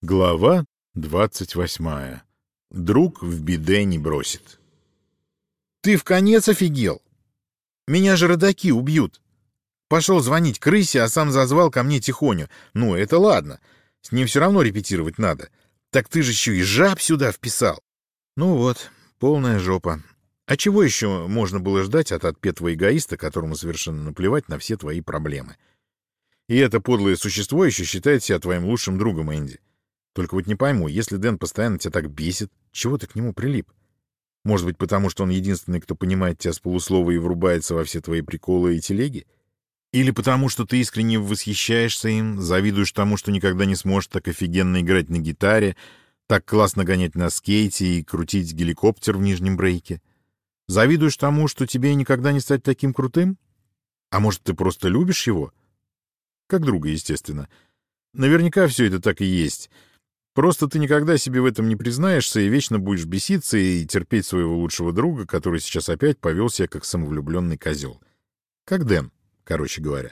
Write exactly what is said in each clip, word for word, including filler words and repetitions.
Глава двадцать восьмая. Друг в беде не бросит. Ты в конец офигел? Меня же родаки убьют. Пошел звонить крысе, а сам зазвал ко мне Тихоню. Ну, это ладно. С ним все равно репетировать надо. Так ты же еще и жаб сюда вписал. Ну вот, полная жопа. А чего еще можно было ждать от отпетого эгоиста, которому совершенно наплевать на все твои проблемы? И это подлое существо еще считает себя твоим лучшим другом, Энди. Только вот не пойму, если Дэн постоянно тебя так бесит, чего ты к нему прилип? Может быть, потому что он единственный, кто понимает тебя с полуслова и врубается во все твои приколы и телеги? Или потому что ты искренне восхищаешься им, завидуешь тому, что никогда не сможешь так офигенно играть на гитаре, так классно гонять на скейте и крутить геликоптер в нижнем брейке? Завидуешь тому, что тебе никогда не стать таким крутым? А может, ты просто любишь его? Как друга, естественно. Наверняка все это так и есть. Просто ты никогда себе в этом не признаешься и вечно будешь беситься и терпеть своего лучшего друга, который сейчас опять повел себя как самовлюбленный козел. Как Дэн, короче говоря.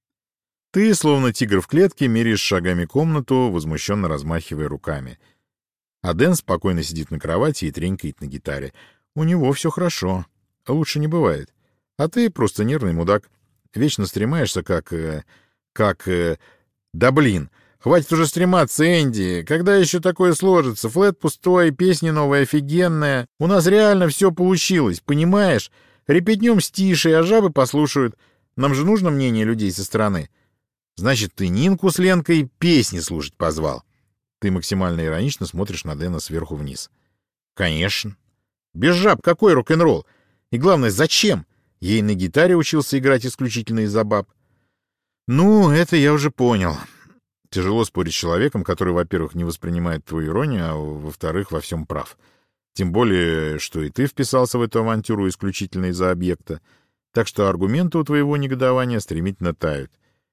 Ты, словно тигр в клетке, меряешь шагами комнату, возмущенно размахивая руками. А Дэн спокойно сидит на кровати и тренькает на гитаре. У него все хорошо. Лучше не бывает. А ты просто нервный мудак. Вечно стремаешься как... Э, как... Э, да блин! Хватит уже стрематься, Энди. Когда еще такое сложится? Флэт пустой, песня новая офигенная. У нас реально все получилось, понимаешь? Репетнем с Тишей, а жабы послушают. Нам же нужно мнение людей со стороны. Значит, ты Нинку с Ленкой песни слушать позвал. Ты максимально иронично смотришь на Дэна сверху вниз. Конечно. Без жаб какой рок-н-ролл? И главное, зачем? Ей на гитаре учился играть исключительно из-за баб. Ну, это я уже понял. Тяжело спорить с человеком, который, во-первых, не воспринимает твою иронию, а во-вторых, во всем прав. Тем более, что и ты вписался в эту авантюру исключительно из-за объекта. Так что аргументы у твоего негодования стремительно тают.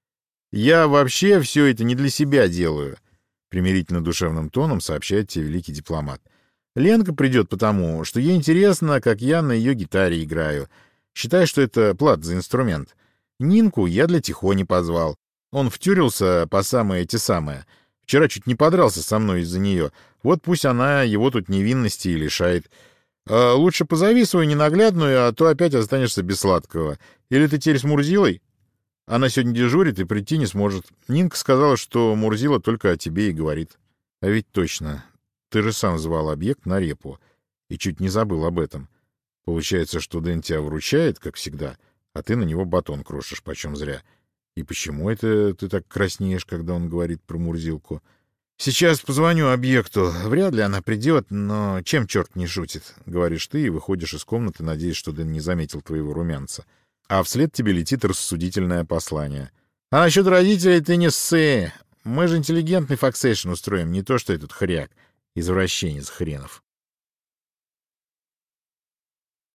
«Я вообще все это не для себя делаю», — примирительно-душевным тоном сообщает тебе великий дипломат. «Ленка придет потому, что ей интересно, как я на ее гитаре играю. Считай, что это плата за инструмент. Нинку я для Тихони позвал. Он втюрился по самое эти самое. Вчера чуть не подрался со мной из-за нее. Вот пусть она его тут невинности и лишает. А лучше позови свою ненаглядную, а то опять останешься без сладкого. Или ты теперь с Мурзилой? Она сегодня дежурит и прийти не сможет. Нинка сказала, что Мурзила только о тебе и говорит. А ведь точно. Ты же сам звал объект на репу. И чуть не забыл об этом. Получается, что Дэн тебя вручает, как всегда, а ты на него батон крошишь почем зря. И почему это ты так краснеешь, когда он говорит про Мурзилку? Сейчас позвоню объекту. Вряд ли она придет, но чем черт не шутит, говоришь ты и выходишь из комнаты, надеясь, что Дэн не заметил твоего румянца. А вслед тебе летит рассудительное послание. А насчет родителей ты не ссы. Мы же интеллигентный фоксейшн устроим, не то что этот хряк. Извращенец хренов.